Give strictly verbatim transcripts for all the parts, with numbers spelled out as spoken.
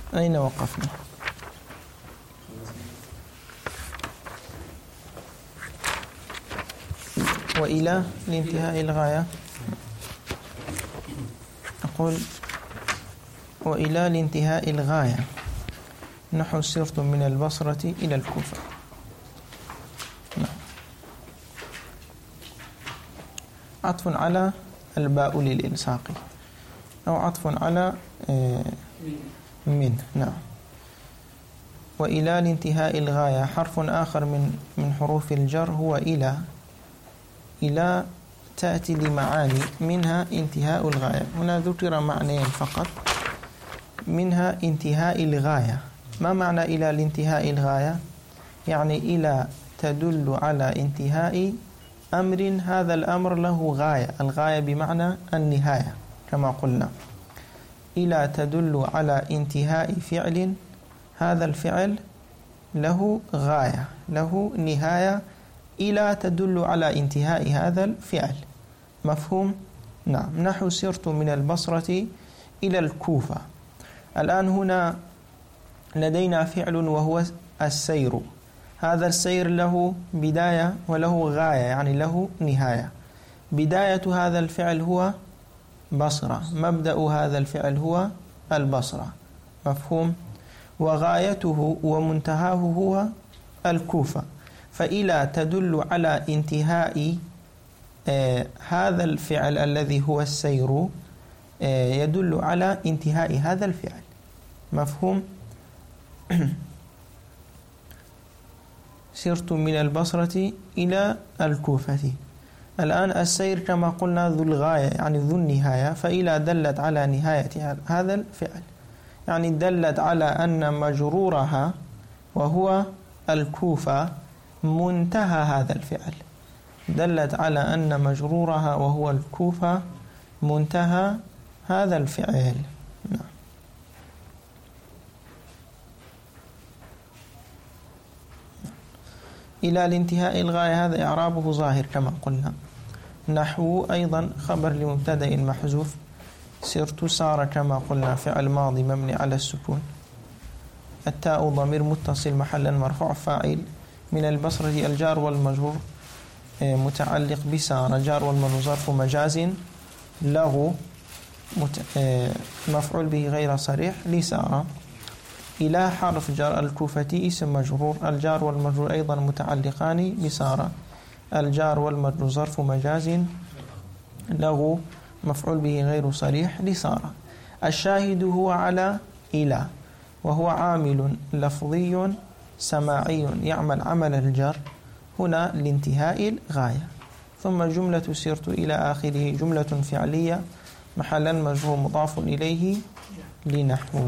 أين وقفنا؟ وإلى لانتهاء الغاية. أقول وإلى لانتهاء الغاية نحو سرت من البصرة إلى الكوفة. عطف على الباء للإلصاق أو عطف على من. نعم. وإلى لانتهاء الغاية حرف آخر من من حروف الجر هو إلى. إلى تأتي لمعاني منها انتهاء الغاية. هنا ذكر معنيين فقط، منها انتهاء الغاية. ما معنى إلى لانتهاء الغاية؟ يعني إلى تدل على انتهاء أمر، هذا الأمر له غاية. الغاية بمعنى النهاية كما قلنا. إلى تدل على انتهاء فعل، هذا الفعل له غاية له نهاية. إلى تدل على انتهاء هذا الفعل. مفهوم؟ نعم. نحو سرت من البصرة إلى الكوفة. الآن هنا لدينا فعل وهو السير. هذا السير له بداية وله غاية، يعني له نهاية. بداية هذا الفعل هو بصرة، مبدأ هذا الفعل هو البصرة. مفهوم؟ وغايته ومنتهاه هو الكوفة. فإلى تدل على انتهاء آه هذا الفعل الذي هو السير، آه يدل على انتهاء هذا الفعل. مفهوم؟ سرت من البصرة إلى الكوفة. الآن السير كما قلنا ذو الغاية، يعني ذو النهاية. فإلى دلت على نهاية هذا الفعل، يعني دلت على أن مجرورها وهو الكوفة منتهى هذا الفعل. دلت على أن مجرورها وهو الكوفة منتهى هذا الفعل. نعم. إلى الانتهاء الغاية هذا إعرابه ظاهر كما قلنا. نحو أيضا خبر لمبتدأ محذوف. سرت سار كما قلنا فعل ماضي مبني على السكون. التاء ضمير متصل محلا مرفوع فاعل. من البصرة الجار والمجرور متعلق بسار. جار والمجرور ظرف مجاز له مفعول به غير صريح لسار. إلى حرف جار. الكوفة اسم مجرور. الجار والمجرور أيضا متعلقان بسارة. الجار والمجرور ظرف مجاز له مفعول به غير صريح لسارة. الشاهد هو على إلى، وهو عامل لفظي سماعي يعمل عمل الجر هنا لانتهاء الغاية. ثم جملة سرت إلى آخره جملة فعلية محلا مجرور مضاف إليه لنحو.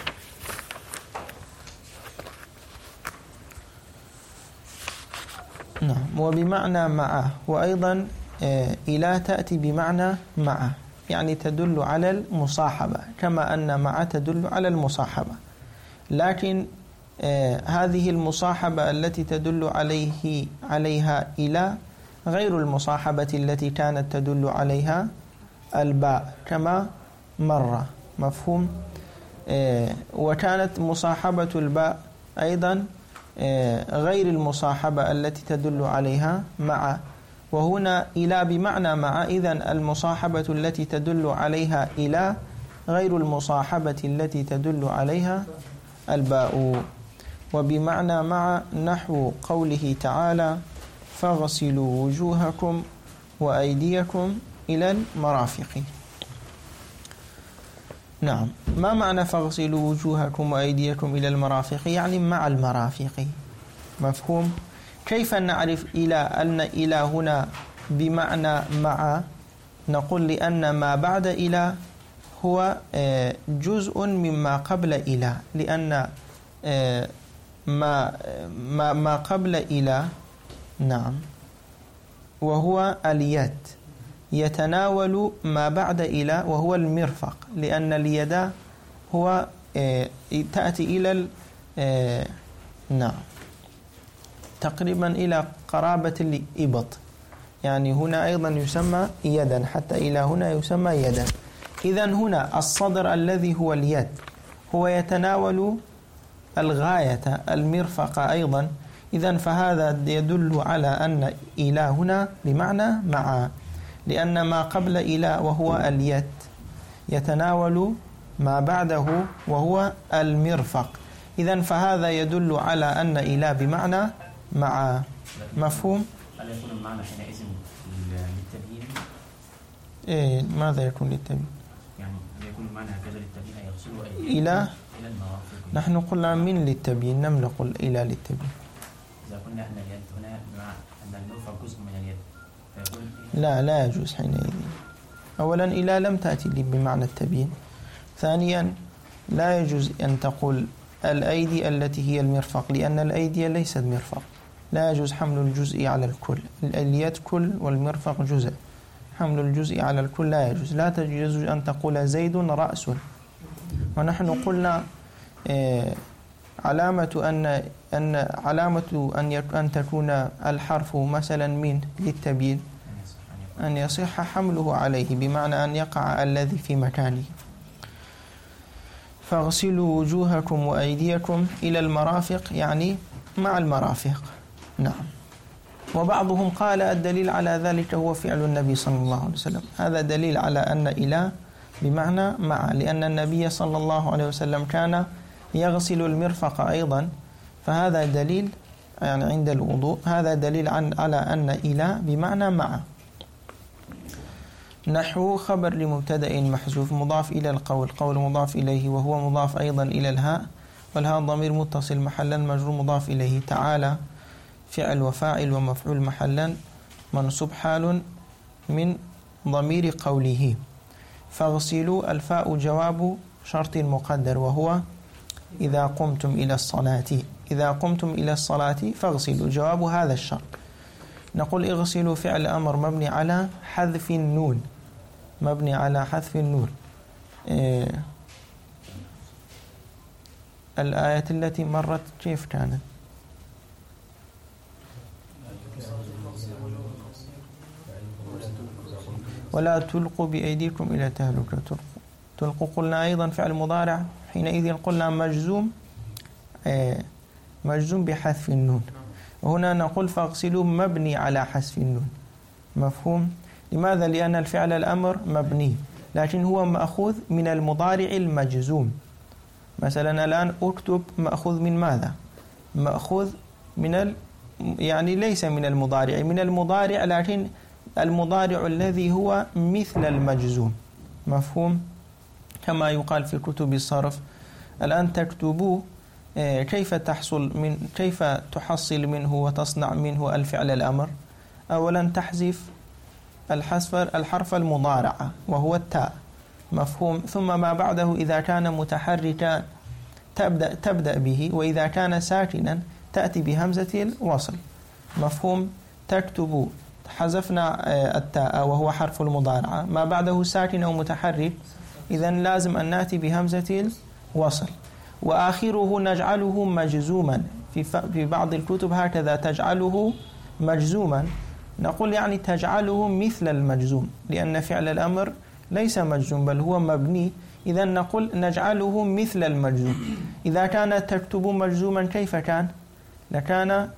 نعم. وبمعنى معه. وأيضا إلى تأتي بمعنى معه، يعني تدل على المصاحبة كما أن مع تدل على المصاحبة. لكن آه هذه المصاحبة التي تدل عليه عليها إلى غير المصاحبة التي كانت تدل عليها الباء كما مر. مفهوم؟ آه وكانت مصاحبة الباء أيضا آه غير المصاحبة التي تدل عليها مع. وهنا إلى بمعنى مع. إذن المصاحبة التي تدل عليها إلى غير المصاحبة التي تدل عليها الباء. وبمعنى مع نحو قوله تعالى فاغسلوا وجوهكم وأيديكم إلى المرافق. نعم. ما معنى فاغسلوا وجوهكم وأيديكم إلى المرافق؟ يعني مع المرافق. مفهوم؟ كيف نعرف إلى أن إلى هنا بمعنى مع؟ نقول لأن ما بعد إلى هو جزء مما قبل إلى، لأن ما ما ما قبل إلى نعم وهو اليد يتناول ما بعد إلى وهو المرفق، لأن اليد هو تأتي إلى نعم تقريبا إلى قرابة الإبط، يعني هنا أيضا يسمى يدا، حتى إلى هنا يسمى يدا. إذن هنا الصدر الذي هو اليد هو يتناول الغاية المرفق أيضا. إذن فهذا يدل على أن إلى هنا بمعنى مع، لأن ما قبل إلى وهو اليد يتناول ما بعده وهو المرفق. إذن فهذا يدل على أن إلى بمعنى مع. مفهوم؟ هل يكون المعنى حينئذ للتبيين؟ إيه ماذا يكون للتبيين؟ يعني هل يكون المعنى هكذا للتبيين يغسلوا أي إلى إلى المرافق؟ نحن قلنا من للتبيين، لم نقل إلى للتبيين. إذا قلنا أن اليد هنا مع أن المرفق جزء من اليد فيكون لا لا يجوز حينئذ. أولا إلى لم تأتي لي بمعنى التبيين. ثانيا لا يجوز أن تقول الأيدي التي هي المرفق، لأن الأيدي ليست مرفق. لا يجوز حمل الجزء على الكل. اليد كل والمرفق جزء. حمل الجزء على الكل لا يجوز. لا تجوز أن تقول زيد رأس. ونحن قلنا إيه علامة أن أن علامة أن أن تكون الحرف مثلا من للتبيين أن يصح حمله عليه، بمعنى أن يقع الذي في مكانه. فاغسلوا وجوهكم وأيديكم إلى المرافق، يعني مع المرافق. نعم. وبعضهم قال الدليل على ذلك هو فعل النبي صلى الله عليه وسلم. هذا دليل على أن إلى بمعنى مع، لأن النبي صلى الله عليه وسلم كان يغسل المرفق أيضا، فهذا دليل يعني عند الوضوء، هذا دليل عن على أن إلى بمعنى مع. نحو خبر لمبتدأ محذوف مضاف إلى القول، قول مضاف إليه وهو مضاف أيضا إلى الهاء، والهاء ضمير متصل محلا مجرور مضاف إليه. تعالى فعل وفاعل ومفعول محلا منصوب حال من ضمير قوله. فاغسلوا الفاء جواب شرط مقدر وهو إذا قمتم إلى الصلاة. إذا قمتم إلى الصلاة فاغسلوا جواب هذا الشرط. نقول اغسلوا فعل أمر مبني على حذف النون، مبني على حذف النون. إيه الآية التي مرت كيف كانت؟ ولا تلقوا بأيديكم إلى تهلكة. تلقوا قلنا أيضا فعل مضارع، حينئذ قلنا مجزوم إيه مجزوم بحذف النون. وهنا نقول فاغسلوا مبني على حذف النون. مفهوم؟ لماذا؟ لأن الفعل الأمر مبني، لكن هو مأخوذ من المضارع المجزوم. مثلا الآن اكتب مأخوذ من ماذا؟ مأخوذ من ال... يعني ليس من المضارع، من المضارع، لكن المضارع الذي هو مثل المجزوم. مفهوم؟ كما يقال في كتب الصرف الآن تكتبوا كيف تحصل من كيف تحصل منه وتصنع منه الفعل الأمر. أولا تحذف الحذف الحرف المضارع وهو التاء. مفهوم؟ ثم ما بعده إذا كان متحركا تبدأ تبدأ به، وإذا كان ساكنا تأتي بهمزة الوصل. مفهوم؟ تكتب حذفنا التاء وهو حرف المضارعة، ما بعده ساكن أو متحرك، إذن لازم أن نأتي بهمزة الوصل. وآخره نجعله مجزوما، في في بعض الكتب هكذا تجعله مجزوما. نقول يعني تجعله مثل المجزوم، لأن فعل الأمر ليس مجزوم بل هو مبني. إذن نقول نجعله مثل المجزوم. إذا كان تكتب مجزوما كيف كان؟ لكان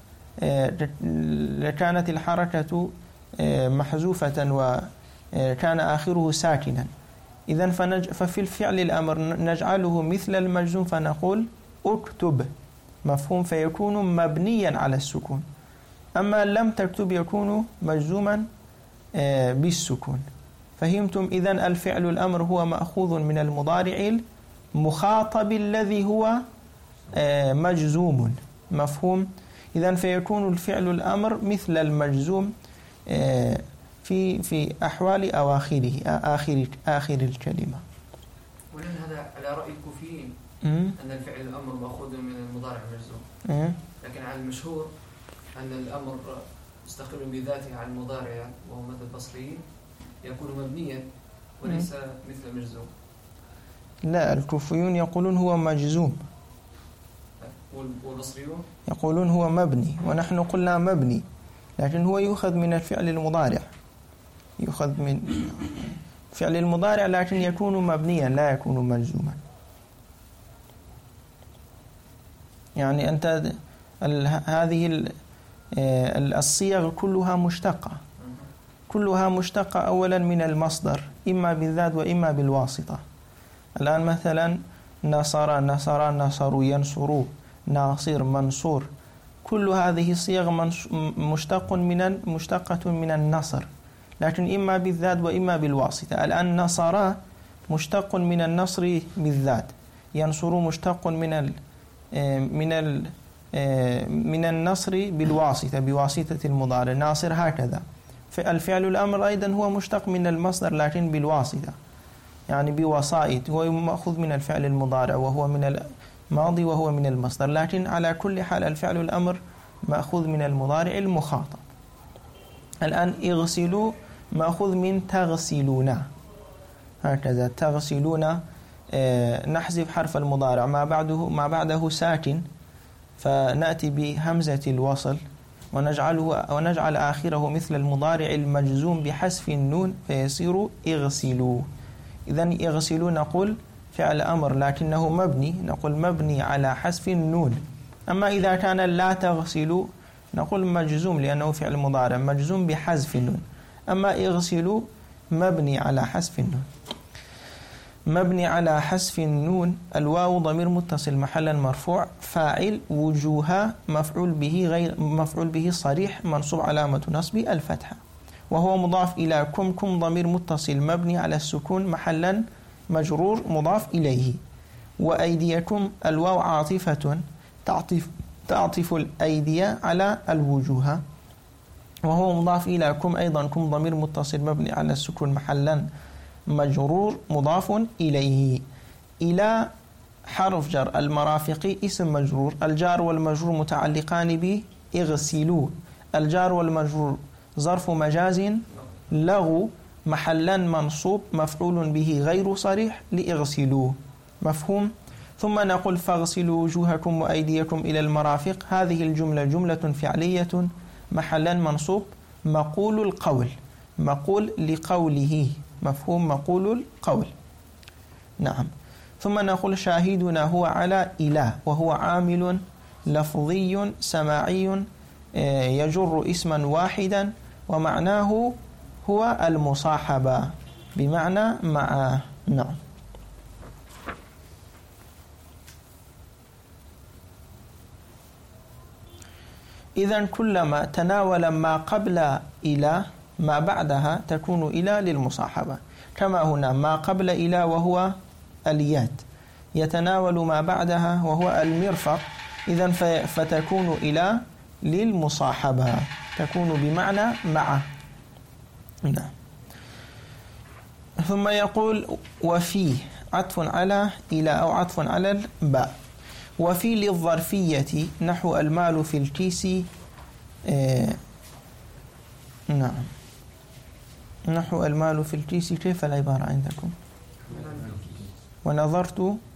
لكانت الحركة محذوفة وكان آخره ساكنا. إذن ففي الفعل الأمر نجعله مثل المجزوم فنقول اكتب. مفهوم؟ فيكون مبنيا على السكون. أما لم تكتب يكون مجزوما بالسكون. فهمتم؟ إذن الفعل الأمر هو مأخوذ من المضارع المخاطب الذي هو مجزوم. مفهوم؟ إذن فيكون الفعل الأمر مثل المجزوم في في أحوال أواخره آخر آخر الكلمة. ولن هذا على رأي الكوفيين أن الفعل الأمر مأخوذ من المضارع المجزوم، لكن على المشهور أن الأمر مستقل بذاته عن المضارع وهو مذهب البصريين يكون مبنيا وليس مثل المجزوم. لا، الكوفيون يقولون هو مجزوم والبصريون يقولون هو مبني، ونحن قلنا مبني، لكن هو يؤخذ من الفعل المضارع، يؤخذ من فعل المضارع لكن يكون مبنيا لا يكون مجزوما. يعني أنت هذه الصيغ كلها مشتقة كلها مشتقة أولا من المصدر إما بالذات وإما بالواسطة. الآن مثلا نصر نصر نصروا ينصروا ناصر منصور، كل هذه الصيغ مشتق من مشتقة من النصر، لكن إما بالذات وإما بالواسطة. الآن نصر مشتق من النصر بالذات، ينصر مشتق من ال من ال من النصر بالواسطة بواسطة المضارع ناصر، هكذا. الفعل الأمر أيضا هو مشتق من المصدر لكن بالواسطة، يعني بوسائط، هو مأخوذ من الفعل المضارع وهو من الماضي وهو من المصدر، لكن على كل حال الفعل الأمر مأخوذ من المضارع المخاطب. الآن اغسلوا مأخوذ من تغسلون، هكذا تغسلون. نحذف حرف المضارع ما بعده ما بعده ساكن، فنأتي بهمزة الوصل ونجعله ونجعل آخره مثل المضارع المجزوم بحذف النون فيصير اغسلوا. إذن اغسلوا نقول فعل أمر لكنه مبني، نقول مبني على حذف النون. أما إذا كان لا تغسلوا نقول مجزوم لأنه فعل مضارع مجزوم بحذف النون. أما اغسلوا مبني على حذف النون. مبني على حذف النون. الواو ضمير متصل محلا مرفوع، فاعل وجوها مفعول به غير مفعول به صريح منصوب علامة نصبه الفتحة، وهو مضاف إلى كم. كم ضمير متصل مبني على السكون محلا مجرور مضاف إليه. وأيديكم الواو عاطفة تعطف تعطف الأيدية على الوجوه، وهو مضاف إلى كم أيضا. كم ضمير متصل مبني على السكون محلا مجرور مضاف إليه. إلى حرف جر، المرافق اسم مجرور، الجار والمجرور متعلقان بإغسلوا. الجار والمجرور ظرف مجاز لغو محلا منصوب مفعول به غير صريح لإغسلوا، مفهوم؟ ثم نقول فاغسلوا وجوهكم وأيديكم إلى المرافق. هذه الجملة جملة فعلية محلا منصوب مقول القول، مقول لقوله، مفهوم؟ مقول القول، نعم. ثم نقول شاهدنا هو على إله، وهو عامل لفظي سماعي يجر اسما واحدا، ومعناه هو المصاحبة بمعنى معه، نعم. إذن كلما تناول ما قبل إلى ما بعدها تكون إلى للمصاحبة، كما هنا ما قبل إلى وهو اليد يتناول ما بعدها وهو المرفق، إذن فتكون إلى للمصاحبة، تكون بمعنى معه، نعم. ثم يقول وفي عطف على إلى أو عطف على الباء. وفي للظرفية نحو المال في الكيس، آه نعم، نحو المال في الكيس. كيف العبارة عندكم؟ ونظرت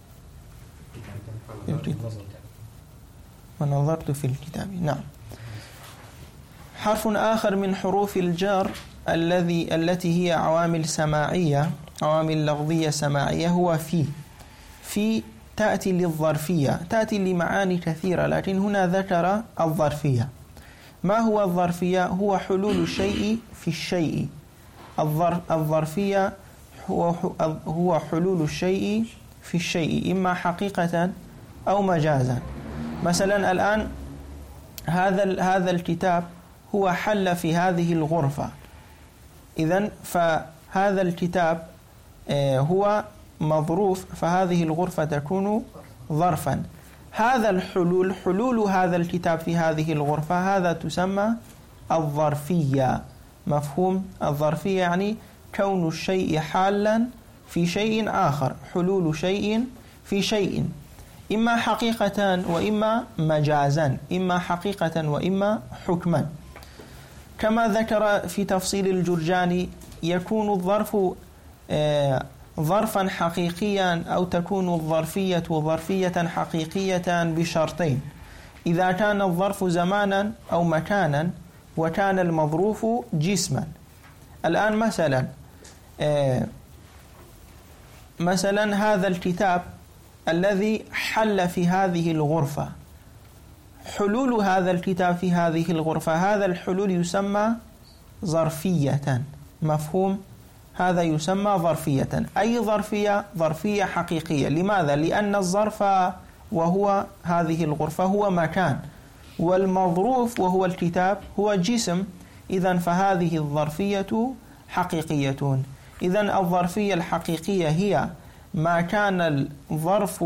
في الكتاب ونظرت في الكتاب، نعم. حرف آخر من حروف الجر الذي التي هي عوامل سماعية، عوامل لفظية سماعية، هو في. في تأتي للظرفية، تأتي لمعاني كثيرة، لكن هنا ذكر الظرفية. ما هو الظرفية؟ هو حلول الشيء في الشيء. الظرفية هو هو حلول الشيء في الشيء، إما حقيقة أو مجازا. مثلا الآن هذا هذا الكتاب هو حل في هذه الغرفة، إذن فهذا الكتاب هو مظروف، فهذه الغرفة تكون ظرفا. هذا الحلول، حلول هذا الكتاب في هذه الغرفة، هذا تسمى الظرفية، مفهوم؟ الظرفية يعني كون الشيء حالا في شيء آخر، حلول شيء في شيء، إما حقيقة وإما مجازا، إما حقيقة وإما حكما. كما ذكر في تفصيل الجرجاني يكون الظرف آه ظرفا حقيقيا، أو تكون الظرفية ظرفية حقيقية بشرطين: إذا كان الظرف زمانا أو مكانا، وكان المظروف جسما. الآن مثلا آه مثلا هذا الكتاب الذي حل في هذه الغرفة، حلول هذا الكتاب في هذه الغرفة، هذا الحلول يسمى ظرفية. مفهوم؟ هذا يسمى ظرفية. أي ظرفية؟ ظرفية حقيقية. لماذا؟ لأن الظرف وهو هذه الغرفة هو مكان، والمظروف وهو الكتاب هو جسم. إذن فهذه الظرفية حقيقية. إذن الظرفية الحقيقية هي ما كان الظرف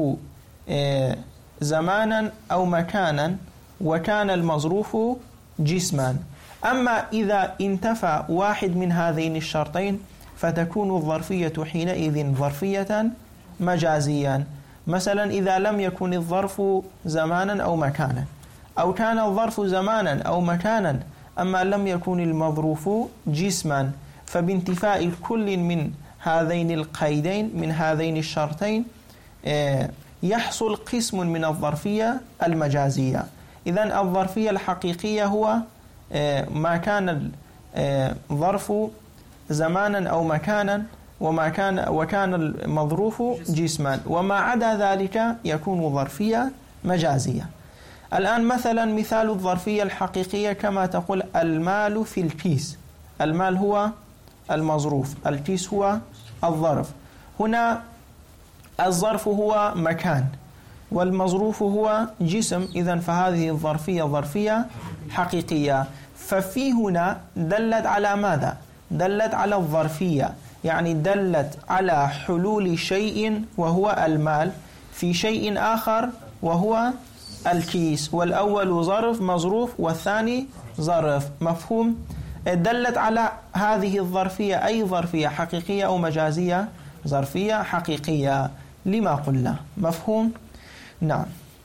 زمانا أو مكانا وكان المظروف جسما. أما إذا انتفى واحد من هذين الشرطين فتكون الظرفية حينئذ ظرفية مجازيا. مثلا إذا لم يكن الظرف زمانا أو مكانا، أو كان الظرف زمانا أو مكانا أما لم يكن المظروف جسما، فبانتفاء كل من هذين القيدين من هذين الشرطين يحصل قسم من الظرفية المجازية. إذن الظرفية الحقيقية هو ما كان الظرف زمانا أو مكانا وما كان وكان المظروف جسما، وما عدا ذلك يكون ظرفية مجازية. الآن مثلا مثال الظرفية الحقيقية كما تقول المال في الكيس. المال هو المظروف، الكيس هو الظرف. هنا الظرف هو مكان والمظروف هو جسم، إذن فهذه الظرفية ظرفية حقيقية. ففي هنا دلت على ماذا؟ دلت على الظرفية، يعني دلت على حلول شيء وهو المال في شيء آخر وهو الكيس، والأول ظرف مظروف والثاني ظرف. مفهوم؟ دلت على هذه الظرفية أي ظرفية حقيقية أو مجازية؟ ظرفية حقيقية لما قلنا. مفهوم؟ نعم.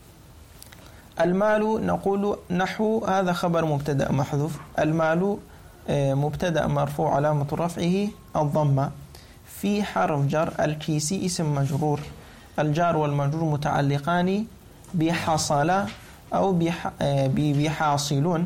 المال نقول نحو هذا خبر مبتدأ محذوف. المال مبتدأ مرفوع علامة رفعه الضمة، في حرف جر. الكيس اسم مجرور، الجار والمجرور متعلقان بحصل أو بحاصل.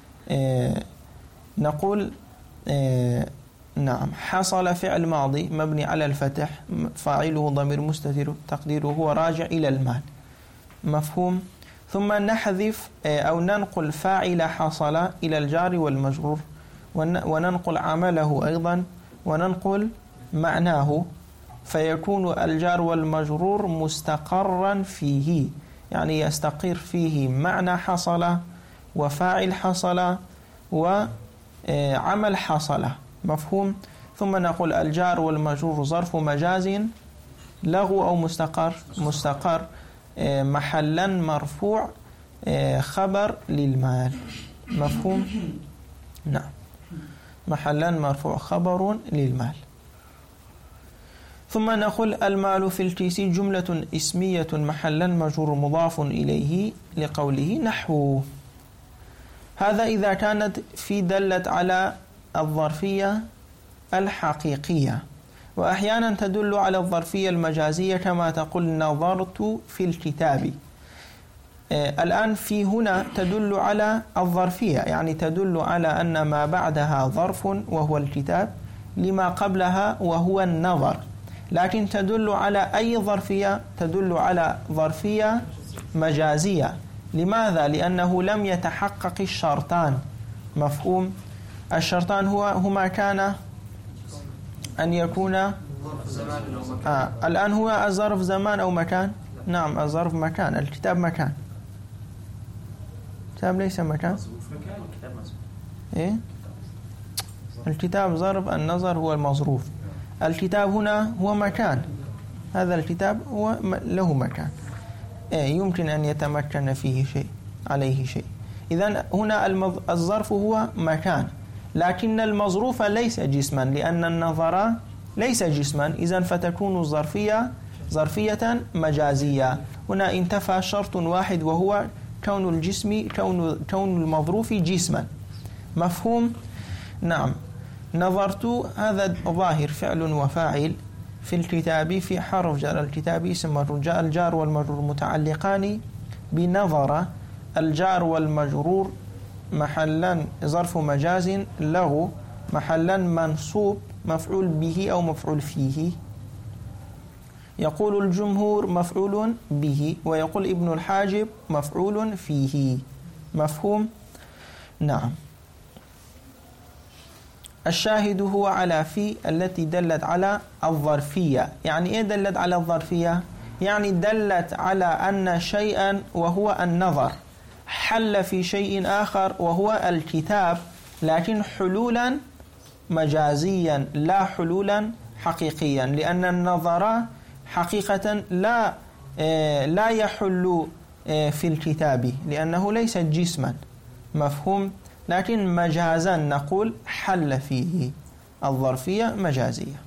نقول نعم حصل فعل ماضي مبني على الفتح، فاعله ضمير مستتر تقديره هو راجع إلى المال. مفهوم؟ ثم نحذف أو ننقل فاعل حصل إلى الجار والمجرور، وننقل عمله أيضا، وننقل معناه، فيكون الجار والمجرور مستقرا فيه، يعني يستقر فيه معنى حصل وفاعل حصل وعمل حصل. مفهوم؟ ثم نقول الجار والمجرور ظرف مجاز لغو أو مستقر. مستقر محلا مرفوع خبر للمال. مفهوم؟ نعم، محلا مرفوع خبر للمال. ثم نقول المال في الكيس جملة اسمية محلا مجرور مضاف إليه لقوله نحو. هذا إذا كانت في دلت على الظرفية الحقيقية، وأحيانا تدل على الظرفية المجازية كما تقول نظرت في الكتاب. آه الآن في هنا تدل على الظرفية، يعني تدل على أن ما بعدها ظرف وهو الكتاب لما قبلها وهو النظر، لكن تدل على أي ظرفية؟ تدل على ظرفية مجازية. لماذا؟ لأنه لم يتحقق الشرطان. مفهوم؟ الشرطان هو هما كان أن يكون آه الآن هو الظرف زمان أو مكان؟ نعم الظرف مكان. الكتاب مكان، الكتاب ليس مكان. إيه؟ الكتاب ظرف، النظر هو المظروف. الكتاب هنا هو مكان، هذا الكتاب هو له مكان، إيه يمكن أن يتمكن فيه شيء عليه شيء. إذن هنا الظرف هو مكان، لكن المظروف ليس جسما لأن النظر ليس جسما، إذن فتكون الظرفية ظرفية مجازية. هنا انتفى شرط واحد وهو كون الجسم كون كون المظروف جسما. مفهوم؟ نعم. نظرت هذا ظاهر فعل وفاعل في الكتاب في حرف جر. الكتاب اسم مجرور، الجار والمجرور متعلقان بنظر. الجار والمجرور محلا ظرف مجاز له محلا منصوب مفعول به أو مفعول فيه. يقول الجمهور مفعول به، ويقول ابن الحاجب مفعول فيه. مفهوم؟ نعم. الشاهد هو على في التي دلت على الظرفية. يعني إيه دلت على الظرفية؟ يعني دلت على أن شيئا وهو النظر حل في شيء آخر وهو الكتاب، لكن حلولا مجازيا لا حلولا حقيقيا، لأن النظر حقيقة لا لا يحل في الكتاب لأنه ليس جسما. مفهوم؟ لكن مجازا نقول حل فيه. الظرفية مجازية.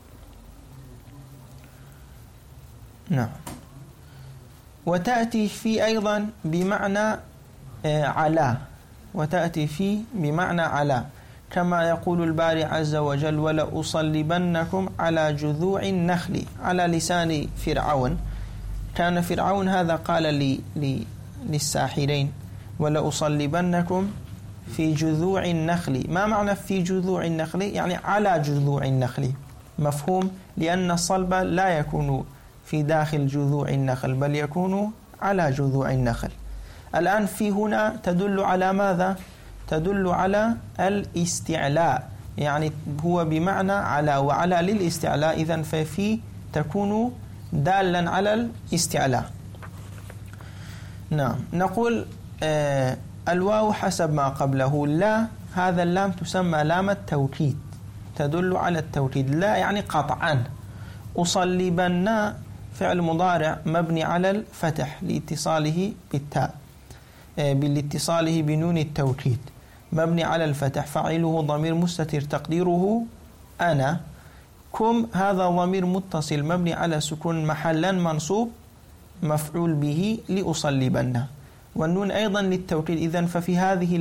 نعم. وتأتي في أيضا بمعنى على، وتأتي في بمعنى على، كما يقول الباري عز وجل: ولأصلبنكم على جذوع النخل، على لسان فرعون. كان فرعون هذا قال لي لي للساحرين: ولأصلبنكم في جذوع النخل. ما معنى في جذوع النخل؟ يعني على جذوع النخل. مفهوم؟ لأن الصلب لا يكون في داخل جذوع النخل بل يكون على جذوع النخل. الآن في هنا تدل على ماذا؟ تدل على الاستعلاء، يعني هو بمعنى على، وعلى للاستعلاء، إذن ففي تكون دالا على الاستعلاء. نعم. نقول آه الواو حسب ما قبله. لا، هذا اللام تسمى لام التوكيد، تدل على التوكيد. لا يعني قطعا. أصلبن فعل مضارع مبني على الفتح لاتصاله بالتاء، بالاتصاله بنون التوكيد، مبني على الفتح، فاعله ضمير مستتر تقديره أنا. كم هذا ضمير متصل مبني على سكون محلا منصوب مفعول به لأصلبن، والنون أيضا للتوكيد. إذن ففي هذه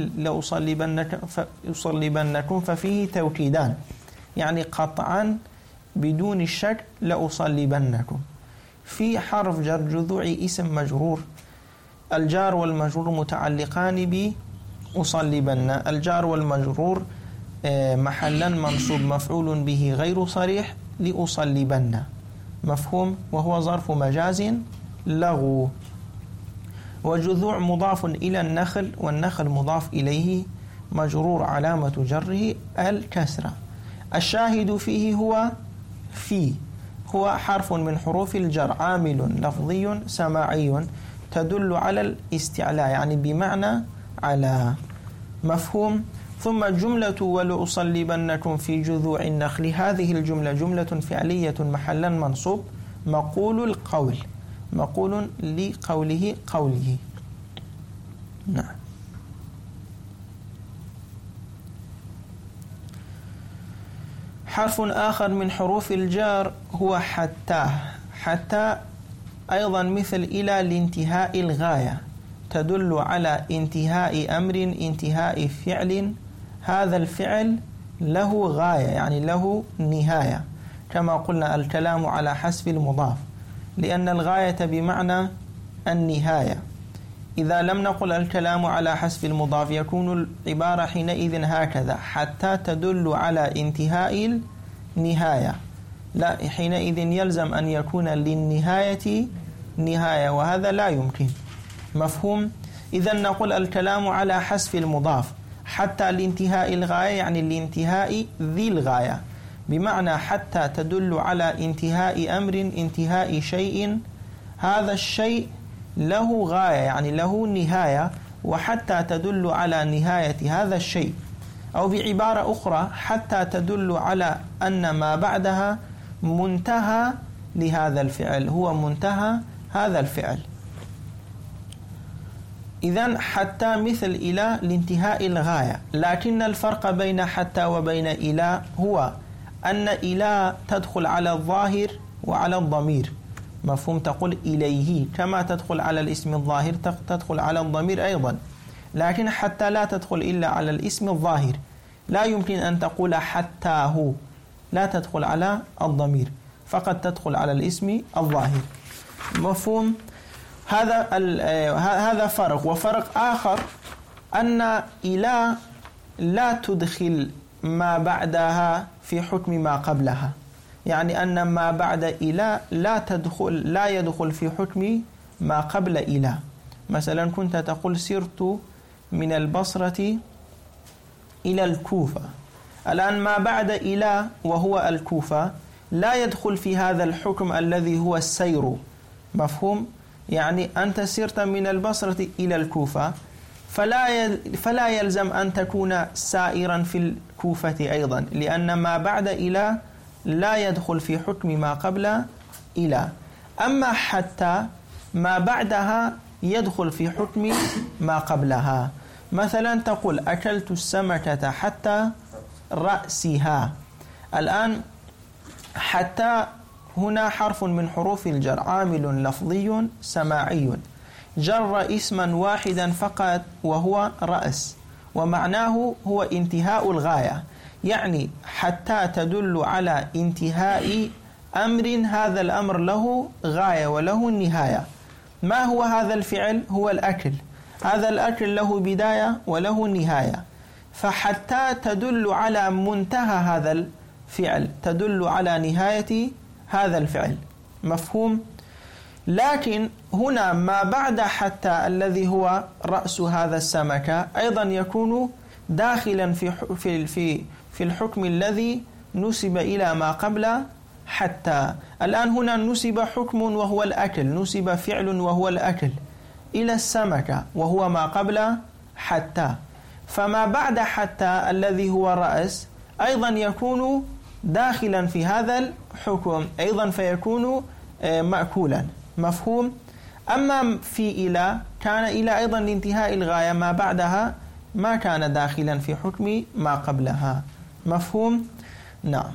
لأصلبنكم ففيه توكيدان، يعني قطعا بدون الشك لأصلبنكم. في حرف جر جذوع اسم مجرور، الجار والمجرور متعلقان بأصلبن. الجار والمجرور محلا منصوب مفعول به غير صريح لأصلبن. مفهوم؟ وهو ظرف مجاز لغو. وجذوع مضاف إلى النخل، والنخل مضاف إليه مجرور علامة جره الكسرة. الشاهد فيه هو في، هو حرف من حروف الجر، عامل لفظي سماعي تدل على الاستعلاء، يعني بمعنى على. مفهوم؟ ثم جملة ولأصلبنكم في جذوع النخل، هذه الجملة جملة فعلية محلا منصوب مقول القول، مقول لقوله قوله. نعم. حرف آخر من حروف الجار هو حتى. حتى أيضا مثل إلى لانتهاء الغاية، تدل على انتهاء أمر، انتهاء فعل. هذا الفعل له غاية، يعني له نهاية، كما قلنا الكلام على حسب المضاف، لأن الغاية بمعنى النهاية. إذا لم نقل الكلام على حسب المضاف يكون العبارة حينئذ هكذا: حتى تدل على انتهاء النهاية. لا، حينئذ يلزم أن يكون للنهاية نهاية، وهذا لا يمكن. مفهوم؟ إذن نقول الكلام على حسب المضاف حتى لانتهاء الغاية، يعني لانتهاء ذي الغاية، بمعنى حتى تدل على انتهاء أمر، انتهاء شيء. هذا الشيء له غاية، يعني له نهاية، وحتى تدل على نهاية هذا الشيء. أو بعبارة أخرى حتى تدل على أن ما بعدها منتهى لهذا الفعل، هو منتهى هذا الفعل. إذن حتى مثل إلى لانتهاء الغاية، لكن الفرق بين حتى وبين إلى هو أن إلى تدخل على الظاهر وعلى الضمير. مفهوم؟ تقول إليه، كما تدخل على الاسم الظاهر تدخل على الضمير أيضا، لكن حتى لا تدخل إلا على الاسم الظاهر. لا يمكن أن تقول حتى هو، لا تدخل على الضمير، فقط تدخل على الاسم الظاهر. مفهوم؟ هذا هذا فرق. وفرق آخر أن إلى لا تدخل ما بعدها في حكم ما قبلها، يعني أن ما بعد إلى لا تدخل لا يدخل في حكم ما قبل إلى. مثلا كنت تقول سرت من البصرة إلى الكوفة. الآن ما بعد إلى وهو الكوفة لا يدخل في هذا الحكم الذي هو السير، مفهوم؟ يعني أنت سرت من البصرة إلى الكوفة، فلا فلا يلزم أن تكون سائرا في الكوفة أيضا، لأن ما بعد إلى لا يدخل في حكم ما قبل إلى. أما حتى ما بعدها يدخل في حكم ما قبلها. مثلا تقول أكلت السمكة حتى رأسها. الآن حتى هنا حرف من حروف الجر، عامل لفظي سماعي، جر اسما واحدا فقط وهو رأس، ومعناه هو انتهاء الغاية، يعني حتى تدل على انتهاء أمر، هذا الأمر له غاية وله نهاية. ما هو هذا الفعل؟ هو الأكل، هذا الأكل له بداية وله نهاية، فحتى تدل على منتهى هذا الفعل، تدل على نهاية هذا الفعل، مفهوم؟ لكن هنا ما بعد حتى الذي هو رأس هذا السمكة أيضا يكون داخلا في في في في الحكم الذي نسب إلى ما قبل حتى. الآن هنا نسب حكم وهو الأكل، نسب فعل وهو الأكل إلى السمكة وهو ما قبل حتى، فما بعد حتى الذي هو رأس أيضا يكون داخلا في هذا الحكم أيضا، فيكون مأكولا، مفهوم؟ أما في إلى كان إلى أيضا لانتهاء الغاية، ما بعدها ما كان داخلا في حكم ما قبلها، مفهوم؟ نعم.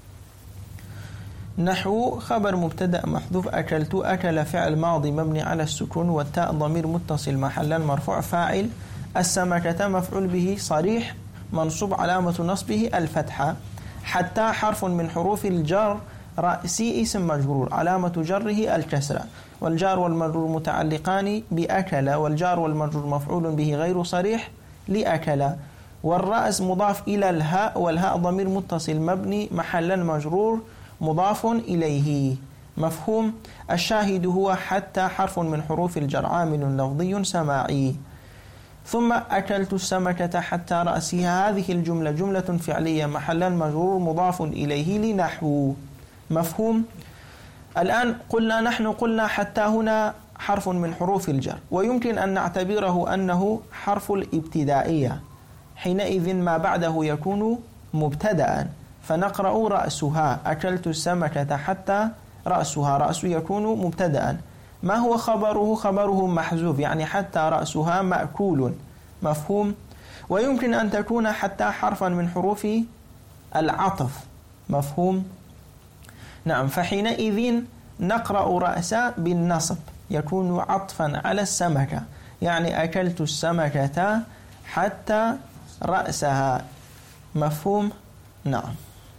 نحو خبر مبتدأ محذوف أكلت، أكل فعل ماضي مبني على السكون، والتاء ضمير متصل محلا مرفوع فاعل، السمكة مفعول به صريح منصوب علامة نصبه الفتحة، حتى حرف من حروف الجر، رأسي اسم مجرور علامة جره الكسرة، والجار والمجرور متعلقان بأكل، والجار والمجرور مفعول به غير صريح لأكل، والرأس مضاف إلى الهاء، والهاء ضمير متصل مبني محلا مجرور مضاف إليه، مفهوم؟ الشاهد هو حتى حرف من حروف الجر، عامل لفظي سماعي. ثم أكلت السمكة حتى رأسها، هذه الجملة جملة فعلية محلا مجرور مضاف إليه لنحو، مفهوم؟ الآن قلنا نحن قلنا حتى هنا حرف من حروف الجر، ويمكن أن نعتبره أنه حرف الابتدائية، حينئذ ما بعده يكون مبتدأ، فنقرأ رأسها، أكلت السمكة حتى رأسها، رأس يكون مبتدأ. ما هو خبره؟ خبره محذوف، يعني حتى رأسها مأكول، مفهوم؟ ويمكن أن تكون حتى حرفا من حروف العطف، مفهوم؟ نعم، فحينئذ نقرأ رأس بالنصب، يكون عطفا على السمكة، يعني أكلت السمكة حتى رأسها، مفهوم؟ نعم.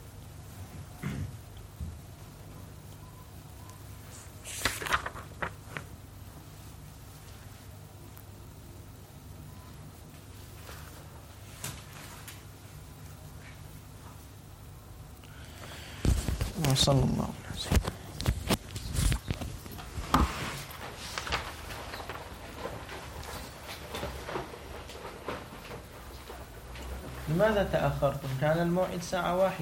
وصلى الله عليه وسلم. لماذا تأخرتم؟ كان الموعد ساعة واحدة.